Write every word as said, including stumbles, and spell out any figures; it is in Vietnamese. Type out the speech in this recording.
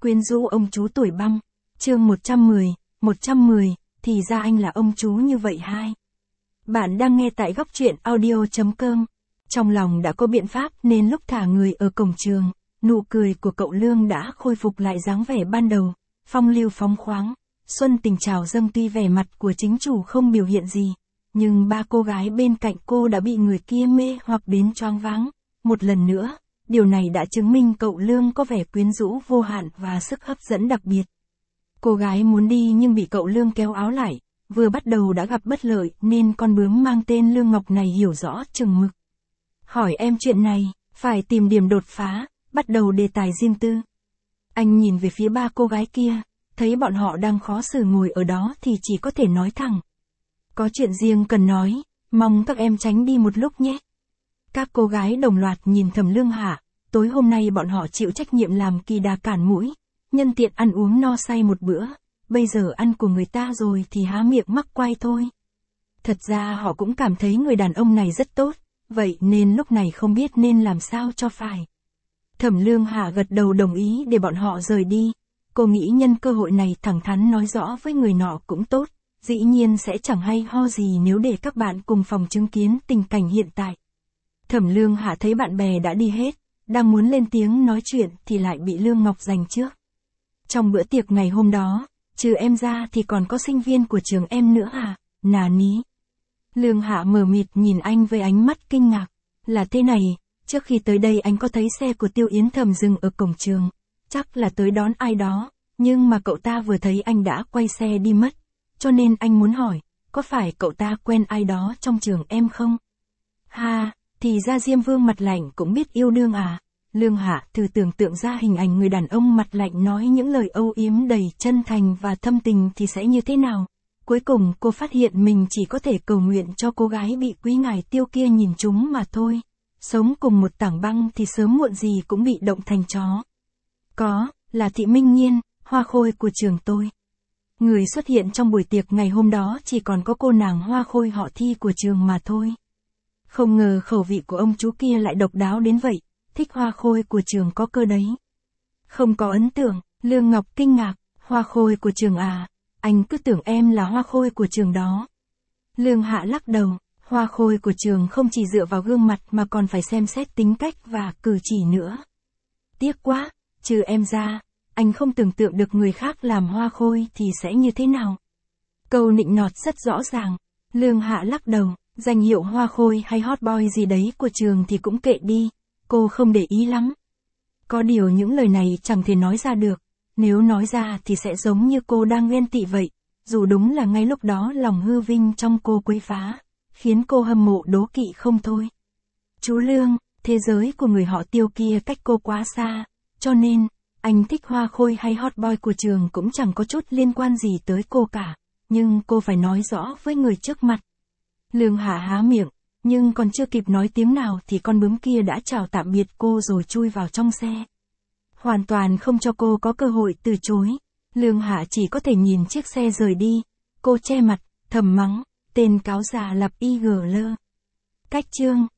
Quyến rũ ông chú tuổi băng. Chương một trăm mười, một trăm mười, thì ra anh là ông chú như vậy hai. Bạn đang nghe tại góc truyện audio chấm com. Trong lòng đã có biện pháp nên lúc thả người ở cổng trường, nụ cười của cậu Lương đã khôi phục lại dáng vẻ ban đầu, phong lưu phóng khoáng, xuân tình trào dâng. Tuy vẻ mặt của chính chủ không biểu hiện gì, nhưng ba cô gái bên cạnh cô đã bị người kia mê hoặc đến choáng váng. Một lần nữa, điều này đã chứng minh cậu Lương có vẻ quyến rũ vô hạn và sức hấp dẫn đặc biệt. Cô gái muốn đi nhưng bị cậu Lương kéo áo lại, vừa bắt đầu đã gặp bất lợi nên con bướm mang tên Lương Ngọc này hiểu rõ chừng mực. Hỏi em chuyện này, phải tìm điểm đột phá, bắt đầu đề tài riêng tư. Anh nhìn về phía ba cô gái kia, thấy bọn họ đang khó xử ngồi ở đó thì chỉ có thể nói thẳng. Có chuyện riêng cần nói, mong các em tránh đi một lúc nhé. Các cô gái đồng loạt nhìn Thẩm Lương Hạ, tối hôm nay bọn họ chịu trách nhiệm làm kỳ đà cản mũi, nhân tiện ăn uống no say một bữa, bây giờ ăn của người ta rồi thì há miệng mắc quay thôi. Thật ra họ cũng cảm thấy người đàn ông này rất tốt, vậy nên lúc này không biết nên làm sao cho phải. Thẩm Lương Hạ gật đầu đồng ý để bọn họ rời đi, cô nghĩ nhân cơ hội này thẳng thắn nói rõ với người nọ cũng tốt, dĩ nhiên sẽ chẳng hay ho gì nếu để các bạn cùng phòng chứng kiến tình cảnh hiện tại. Thẩm Lương Hạ thấy bạn bè đã đi hết, đang muốn lên tiếng nói chuyện thì lại bị Lương Ngọc giành trước. Trong bữa tiệc ngày hôm đó, trừ em ra thì còn có sinh viên của trường em nữa à, nà ní. Lương Hạ mờ mịt nhìn anh với ánh mắt kinh ngạc, là thế này, trước khi tới đây anh có thấy xe của Tiêu Yến Thầm dừng ở cổng trường, chắc là tới đón ai đó, nhưng mà cậu ta vừa thấy anh đã quay xe đi mất, cho nên anh muốn hỏi, có phải cậu ta quen ai đó trong trường em không? Ha, thì ra Diêm Vương mặt lạnh cũng biết yêu đương à? Lương Hạ thử tưởng tượng ra hình ảnh người đàn ông mặt lạnh nói những lời âu yếm đầy chân thành và thâm tình thì sẽ như thế nào. Cuối cùng cô phát hiện mình chỉ có thể cầu nguyện cho cô gái bị quý ngài Tiêu kia nhìn trúng mà thôi. Sống cùng một tảng băng thì sớm muộn gì cũng bị động thành chó. Có, là Thị Minh Nhiên, hoa khôi của trường tôi. Người xuất hiện trong buổi tiệc ngày hôm đó chỉ còn có cô nàng hoa khôi họ Thi của trường mà thôi. Không ngờ khẩu vị của ông chú kia lại độc đáo đến vậy, thích hoa khôi của trường có cơ đấy. Không có ấn tượng, Lương Ngọc kinh ngạc, hoa khôi của trường à, anh cứ tưởng em là hoa khôi của trường đó. Lương Hạ lắc đầu, hoa khôi của trường không chỉ dựa vào gương mặt mà còn phải xem xét tính cách và cử chỉ nữa. Tiếc quá, trừ em ra, anh không tưởng tượng được người khác làm hoa khôi thì sẽ như thế nào. Câu nịnh nọt rất rõ ràng, Lương Hạ lắc đầu, danh hiệu hoa khôi hay hot boy gì đấy của trường thì cũng kệ đi, cô không để ý lắm. Có điều những lời này chẳng thể nói ra được, nếu nói ra thì sẽ giống như cô đang ghen tị vậy, dù đúng là ngay lúc đó lòng hư vinh trong cô quấy phá, khiến cô hâm mộ đố kỵ không thôi. Chú Lương, thế giới của người họ Tiêu kia cách cô quá xa, cho nên, anh thích hoa khôi hay hot boy của trường cũng chẳng có chút liên quan gì tới cô cả, nhưng cô phải nói rõ với người trước mặt. Lương Hạ há miệng, nhưng còn chưa kịp nói tiếng nào thì con bướm kia đã chào tạm biệt cô rồi chui vào trong xe. Hoàn toàn không cho cô có cơ hội từ chối. Lương Hạ chỉ có thể nhìn chiếc xe rời đi. Cô che mặt, thầm mắng, tên cáo già lập i giê lơ. Cách chương.